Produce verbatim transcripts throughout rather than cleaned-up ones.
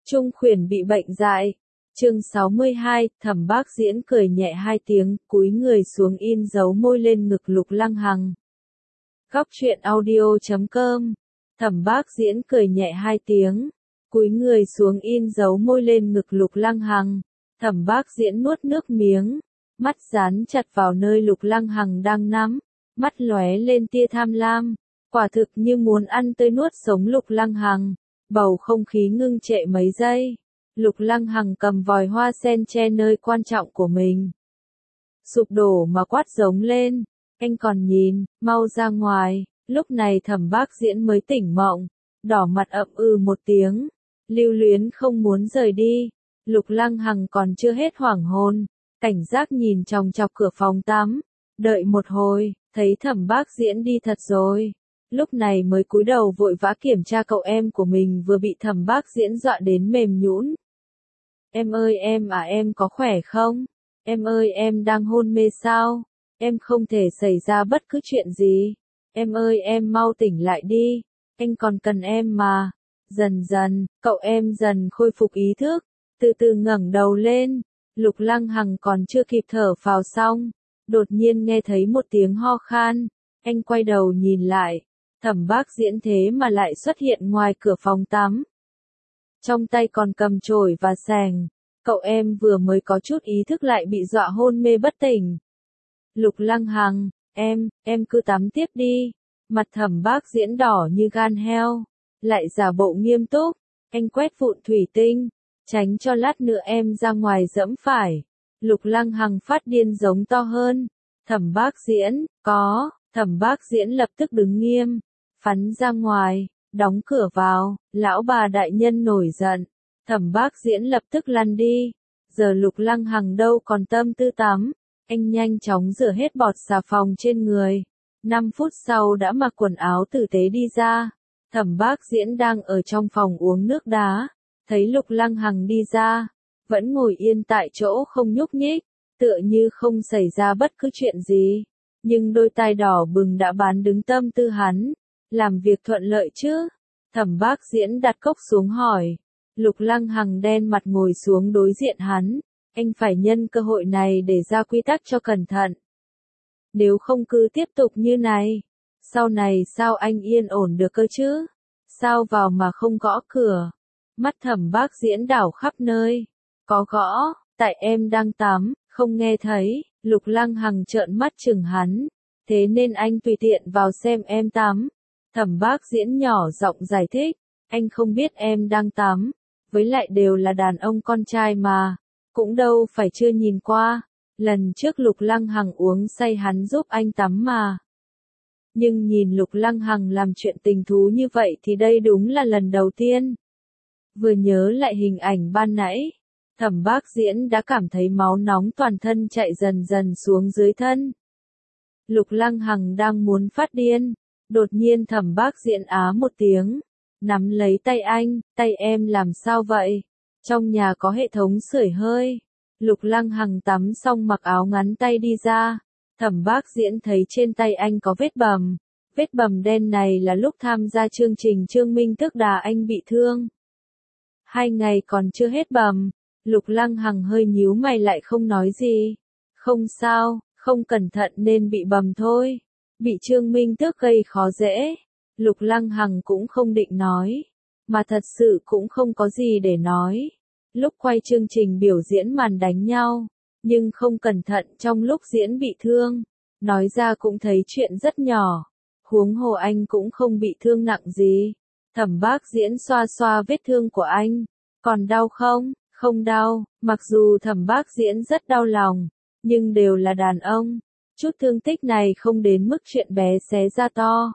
Trung Khuyển bị bệnh dại. Chương sáu mươi hai, Thẩm Bác Diễn cười nhẹ hai tiếng, cúi người xuống in dấu môi lên ngực Lục Lăng Hằng. Góc truyện audio chấm com. Thẩm Bác Diễn cười nhẹ hai tiếng, cúi người xuống in dấu môi lên ngực Lục Lăng Hằng. Thẩm Bác Diễn nuốt nước miếng, mắt dán chặt vào nơi Lục Lăng Hằng đang nắm, mắt lóe lên tia tham lam, quả thực như muốn ăn tươi nuốt sống Lục Lăng Hằng. Bầu không khí ngưng trệ mấy giây. Lục Lăng Hằng cầm vòi hoa sen che nơi quan trọng của mình. Sụp đổ mà quát giống lên. Anh còn nhìn, mau ra ngoài. Lúc này Thẩm Bác Diễn mới tỉnh mộng. Đỏ mặt ậm ừ một tiếng. Lưu luyến không muốn rời đi. Lục Lăng Hằng còn chưa hết hoảng hồn. Cảnh giác nhìn chòng chọc cửa phòng tắm. Đợi một hồi, thấy Thẩm Bác Diễn đi thật rồi. Lúc này mới cúi đầu vội vã kiểm tra cậu em của mình vừa bị Thẩm Bác Diễn dọa đến mềm nhũn. Em ơi em à em có khỏe không? Em ơi em đang hôn mê sao? Em không thể xảy ra bất cứ chuyện gì. Em ơi em mau tỉnh lại đi. Anh còn cần em mà. Dần dần, cậu em dần khôi phục ý thức. Từ từ ngẩng đầu lên. Lục Lăng Hằng còn chưa kịp thở phào xong. Đột nhiên nghe thấy một tiếng ho khan. Anh quay đầu nhìn lại. Thẩm Bác Diễn thế mà lại xuất hiện ngoài cửa phòng tắm. Trong tay còn cầm chổi và xẻng. Cậu em vừa mới có chút ý thức lại bị dọa hôn mê bất tỉnh. Lục Lăng Hằng, em, em cứ tắm tiếp đi. Mặt Thẩm Bác Diễn đỏ như gan heo. Lại giả bộ nghiêm túc. Anh quét vụn thủy tinh. Tránh cho lát nữa em ra ngoài dẫm phải. Lục Lăng Hằng phát điên giống to hơn. Thẩm Bác Diễn, có. Thẩm Bác Diễn lập tức đứng nghiêm. Phắn ra ngoài, đóng cửa vào, lão bà đại nhân nổi giận. Thẩm Bác Diễn lập tức lăn đi. Giờ Lục Lăng Hằng đâu còn tâm tư tắm. Anh nhanh chóng rửa hết bọt xà phòng trên người. Năm phút sau đã mặc quần áo tử tế đi ra. Thẩm Bác Diễn đang ở trong phòng uống nước đá. Thấy Lục Lăng Hằng đi ra. Vẫn ngồi yên tại chỗ không nhúc nhích. Tựa như không xảy ra bất cứ chuyện gì. Nhưng đôi tai đỏ bừng đã bán đứng tâm tư hắn. Làm việc thuận lợi chứ? Thẩm Bác Diễn đặt cốc xuống hỏi. Lục Lăng Hằng đen mặt ngồi xuống đối diện hắn. Anh phải nhân cơ hội này để ra quy tắc cho cẩn thận. Nếu không cứ tiếp tục như này. Sau này sao anh yên ổn được cơ chứ? Sao vào mà không gõ cửa? Mắt Thẩm Bác Diễn đảo khắp nơi. Có gõ, tại em đang tắm, không nghe thấy. Lục Lăng Hằng trợn mắt chừng hắn. Thế nên anh tùy tiện vào xem em tắm. Thẩm Bác Diễn nhỏ giọng giải thích. Anh không biết em đang tắm. Với lại đều là đàn ông con trai mà. Cũng đâu phải chưa nhìn qua. Lần trước Lục Lăng Hằng uống say hắn giúp anh tắm mà. Nhưng nhìn Lục Lăng Hằng làm chuyện tình thú như vậy thì đây đúng là lần đầu tiên. Vừa nhớ lại hình ảnh ban nãy. Thẩm Bác Diễn đã cảm thấy máu nóng toàn thân chạy dần dần xuống dưới thân. Lục Lăng Hằng đang muốn phát điên. Đột nhiên Thẩm Bác Diễn á một tiếng. Nắm lấy tay anh, tay em làm sao vậy? Trong nhà có hệ thống sưởi hơi. Lục Lăng Hằng tắm xong mặc áo ngắn tay đi ra. Thẩm Bác Diễn thấy trên tay anh có vết bầm. Vết bầm đen này là lúc tham gia chương trình Trương Minh tức đà anh bị thương. Hai ngày còn chưa hết bầm. Lục Lăng Hằng hơi nhíu mày lại không nói gì. Không sao, không cẩn thận nên bị bầm thôi. Bị Trương Minh tước gây khó dễ. Lục Lăng Hằng cũng không định nói. Mà thật sự cũng không có gì để nói. Lúc quay chương trình biểu diễn màn đánh nhau. Nhưng không cẩn thận trong lúc diễn bị thương. Nói ra cũng thấy chuyện rất nhỏ. Huống hồ anh cũng không bị thương nặng gì. Thẩm Bác Diễn xoa xoa vết thương của anh. Còn đau không? Không đau. Mặc dù Thẩm Bác Diễn rất đau lòng. Nhưng đều là đàn ông. Chút thương tích này không đến mức chuyện bé xé ra to.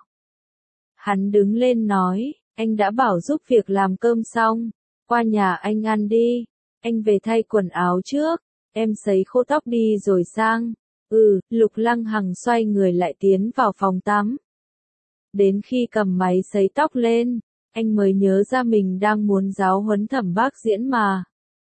Hắn đứng lên nói, anh đã bảo giúp việc làm cơm xong. Qua nhà anh ăn đi. Anh về thay quần áo trước. Em sấy khô tóc đi rồi sang. Ừ, Lục Lăng Hằng xoay người lại tiến vào phòng tắm. Đến khi cầm máy sấy tóc lên, anh mới nhớ ra mình đang muốn giáo huấn Thẩm Bác Diễn mà.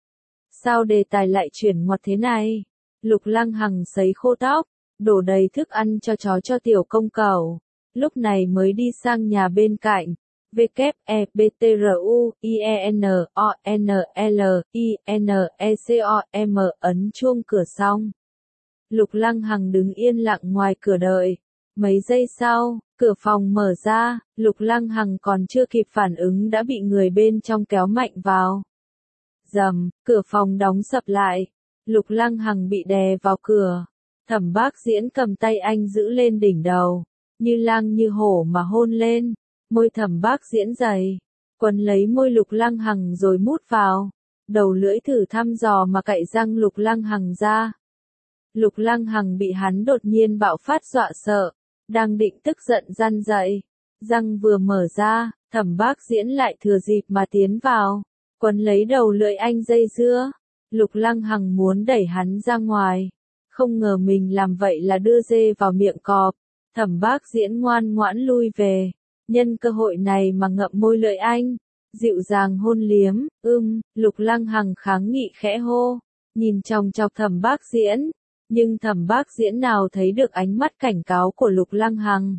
Sao đề tài lại chuyển ngoặt thế này? Lục Lăng Hằng sấy khô tóc, đổ đầy thức ăn cho chó cho tiểu công cẩu. Lúc này mới đi sang nhà bên cạnh, W E B T R U I E N O N L I N E C O M ấn chuông cửa xong. Lục Lăng Hằng đứng yên lặng ngoài cửa đợi. Mấy giây sau, cửa phòng mở ra, Lục Lăng Hằng còn chưa kịp phản ứng đã bị người bên trong kéo mạnh vào. Rầm, cửa phòng đóng sập lại. Lục Lăng Hằng bị đè vào cửa. Thẩm Bác Diễn cầm tay anh giữ lên đỉnh đầu, như lang như hổ mà hôn lên. Môi Thẩm Bác Diễn dày, quấn lấy môi Lục Lăng Hằng rồi mút vào. Đầu lưỡi thử thăm dò mà cạy răng Lục Lăng Hằng ra. Lục Lăng Hằng bị hắn đột nhiên bạo phát dọa sợ, đang định tức giận răn dậy. Răng vừa mở ra, Thẩm Bác Diễn lại thừa dịp mà tiến vào, quấn lấy đầu lưỡi anh dây dưa. Lục Lăng Hằng muốn đẩy hắn ra ngoài, không ngờ mình làm vậy là đưa dê vào miệng cọp. Thẩm Bác Diễn ngoan ngoãn lui về, nhân cơ hội này mà ngậm môi lưỡi anh, dịu dàng hôn liếm. Ưm, Lục Lăng Hằng kháng nghị khẽ hô, nhìn chòng chọc Thẩm Bác Diễn, nhưng Thẩm Bác Diễn nào thấy được ánh mắt cảnh cáo của Lục Lăng Hằng.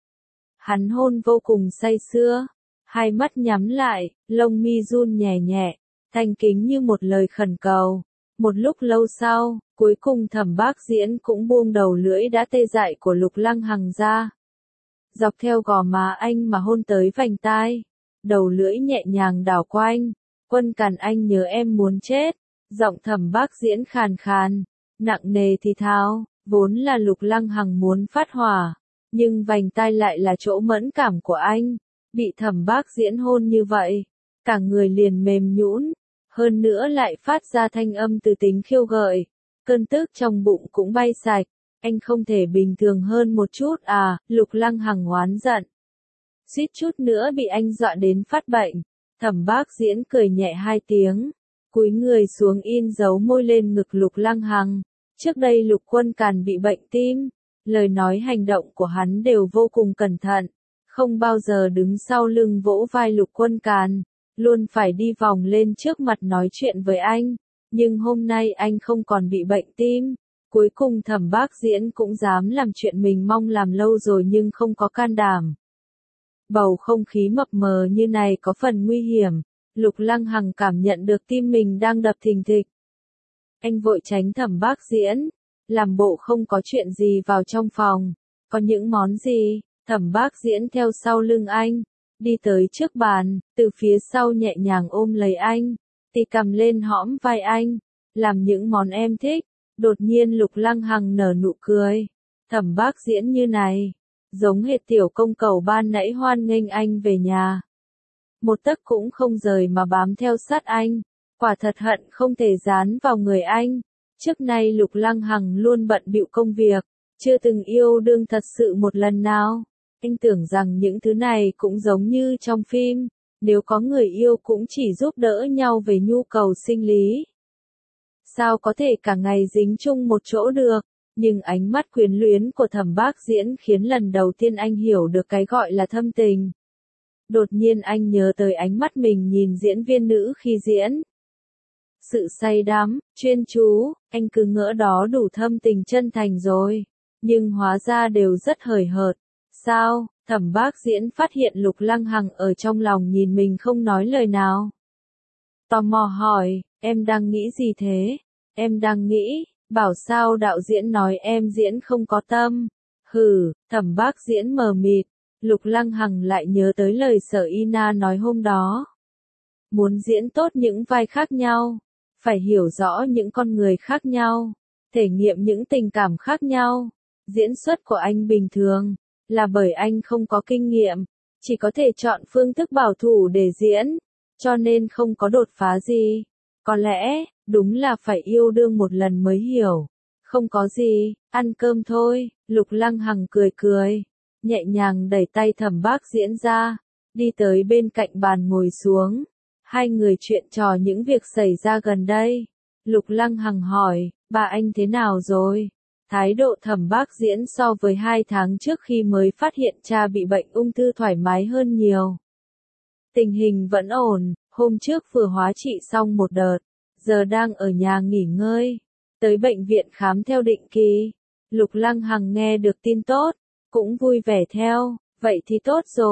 Hắn hôn vô cùng say sưa, hai mắt nhắm lại, lông mi run nhẹ nhẹ, thanh kính như một lời khẩn cầu. Một lúc lâu sau, cuối cùng Thẩm Bác Diễn cũng buông đầu lưỡi đã tê dại của Lục Lăng Hằng ra. Dọc theo gò má anh mà hôn tới vành tai, đầu lưỡi nhẹ nhàng đảo quanh. Quân Càn anh nhớ em muốn chết. Giọng Thẩm Bác Diễn khàn khàn, nặng nề thì thào, vốn là Lục Lăng Hằng muốn phát hỏa, nhưng vành tai lại là chỗ mẫn cảm của anh. Bị Thẩm Bác Diễn hôn như vậy, cả người liền mềm nhũn, hơn nữa lại phát ra thanh âm từ tính khiêu gợi. Cơn tức trong bụng cũng bay sạch. Anh không thể bình thường hơn một chút à? Lục Lăng Hằng oán giận, suýt chút nữa bị anh dọa đến phát bệnh. Thẩm Bác Diễn cười nhẹ hai tiếng, cúi người xuống in dấu môi lên ngực Lục Lăng Hằng. Trước đây Lục Quân Càn bị bệnh tim, lời nói hành động của hắn đều vô cùng cẩn thận, không bao giờ đứng sau lưng vỗ vai Lục Quân Càn, luôn phải đi vòng lên trước mặt nói chuyện với anh. Nhưng hôm nay anh không còn bị bệnh tim, cuối cùng Thẩm Bác Diễn cũng dám làm chuyện mình mong làm lâu rồi nhưng không có can đảm. Bầu không khí mập mờ như này có phần nguy hiểm, Lục Lăng Hằng cảm nhận được tim mình đang đập thình thịch. Anh vội tránh Thẩm Bác Diễn, làm bộ không có chuyện gì vào trong phòng. Có những món gì? Thẩm Bác Diễn theo sau lưng anh, đi tới trước bàn, từ phía sau nhẹ nhàng ôm lấy anh, tì cầm lên hõm vai anh, làm những món em thích. Đột nhiên Lục Lăng Hằng nở nụ cười. Thẩm Bác Diễn như này, giống hệt tiểu công cầu ban nãy hoan nghênh anh về nhà, một tấc cũng không rời mà bám theo sát anh, quả thật hận không thể dán vào người anh. Trước nay Lục Lăng Hằng luôn bận bịu công việc, chưa từng yêu đương thật sự một lần nào. Anh tưởng rằng những thứ này cũng giống như trong phim, nếu có người yêu cũng chỉ giúp đỡ nhau về nhu cầu sinh lý. Sao có thể cả ngày dính chung một chỗ được? Nhưng ánh mắt quyến luyến của Thẩm Bác Diễn khiến lần đầu tiên anh hiểu được cái gọi là thâm tình. Đột nhiên anh nhớ tới ánh mắt mình nhìn diễn viên nữ khi diễn. Sự say đắm, chuyên chú, anh cứ ngỡ đó đủ thâm tình chân thành rồi. Nhưng hóa ra đều rất hời hợt. Sao? Thẩm Bác Diễn phát hiện Lục Lăng Hằng ở trong lòng nhìn mình không nói lời nào. Tò mò hỏi, em đang nghĩ gì thế? Em đang nghĩ, bảo sao đạo diễn nói em diễn không có tâm. Hừ, Thẩm Bác Diễn mờ mịt. Lục Lăng Hằng lại nhớ tới lời Sở Ina nói hôm đó. Muốn diễn tốt những vai khác nhau, phải hiểu rõ những con người khác nhau, thể nghiệm những tình cảm khác nhau. Diễn xuất của anh bình thường, là bởi anh không có kinh nghiệm, chỉ có thể chọn phương thức bảo thủ để diễn, cho nên không có đột phá gì. Có lẽ, đúng là phải yêu đương một lần mới hiểu. Không có gì, ăn cơm thôi. Lục Lăng Hằng cười cười, nhẹ nhàng đẩy tay Thẩm Bác Diễn ra, đi tới bên cạnh bàn ngồi xuống. Hai người chuyện trò những việc xảy ra gần đây. Lục Lăng Hằng hỏi, bà anh thế nào rồi? Thái độ Thẩm Bác Diễn so với hai tháng trước khi mới phát hiện cha bị bệnh ung thư thoải mái hơn nhiều. Tình hình vẫn ổn, hôm trước vừa hóa trị xong một đợt, giờ đang ở nhà nghỉ ngơi, tới bệnh viện khám theo định kỳ. Lục Lăng Hằng nghe được tin tốt, cũng vui vẻ theo, vậy thì tốt rồi,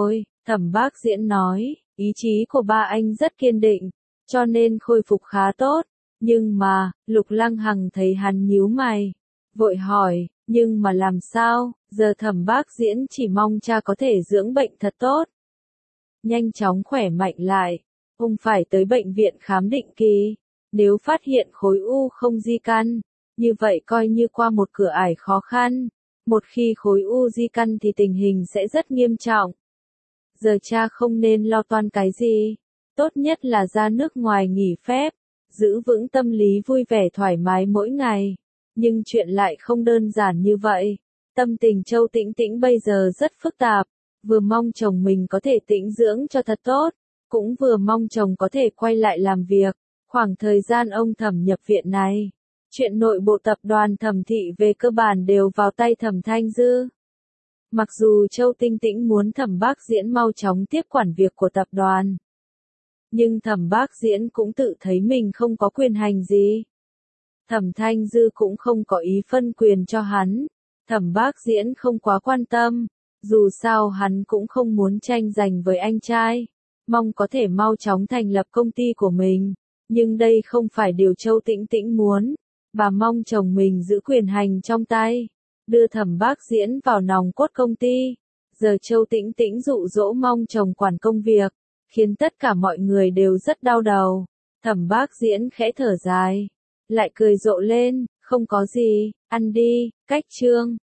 Thẩm Bác Diễn nói, ý chí của ba anh rất kiên định, cho nên khôi phục khá tốt. Nhưng mà, Lục Lăng Hằng thấy hắn nhíu mày, vội hỏi, nhưng mà làm sao, giờ Thẩm Bác Diễn chỉ mong cha có thể dưỡng bệnh thật tốt. Nhanh chóng khỏe mạnh lại, ông phải tới bệnh viện khám định kỳ, nếu phát hiện khối u không di căn, như vậy coi như qua một cửa ải khó khăn, một khi khối u di căn thì tình hình sẽ rất nghiêm trọng. Giờ cha không nên lo toan cái gì, tốt nhất là ra nước ngoài nghỉ phép, giữ vững tâm lý vui vẻ thoải mái mỗi ngày. Nhưng chuyện lại không đơn giản như vậy. Tâm tình Châu Tĩnh Tĩnh bây giờ rất phức tạp, vừa mong chồng mình có thể tĩnh dưỡng cho thật tốt, cũng vừa mong chồng có thể quay lại làm việc. Khoảng thời gian ông Thẩm nhập viện này, chuyện nội bộ tập đoàn Thẩm thị về cơ bản đều vào tay Thẩm Thanh Dư. Mặc dù Châu Tĩnh Tĩnh muốn Thẩm Bác Diễn mau chóng tiếp quản việc của tập đoàn, nhưng Thẩm Bác Diễn cũng tự thấy mình không có quyền hành gì. Thẩm Thanh Dư cũng không có ý phân quyền cho hắn. Thẩm Bác Diễn không quá quan tâm, dù sao hắn cũng không muốn tranh giành với anh trai, mong có thể mau chóng thành lập công ty của mình. Nhưng đây không phải điều Châu Tĩnh Tĩnh muốn, bà mong chồng mình giữ quyền hành trong tay, đưa Thẩm Bác Diễn vào nòng cốt công ty. Giờ Châu Tĩnh Tĩnh dụ dỗ mong chồng quản công việc, khiến tất cả mọi người đều rất đau đầu. Thẩm Bác Diễn khẽ thở dài, lại cười rộ lên, không có gì, ăn đi, cách chương.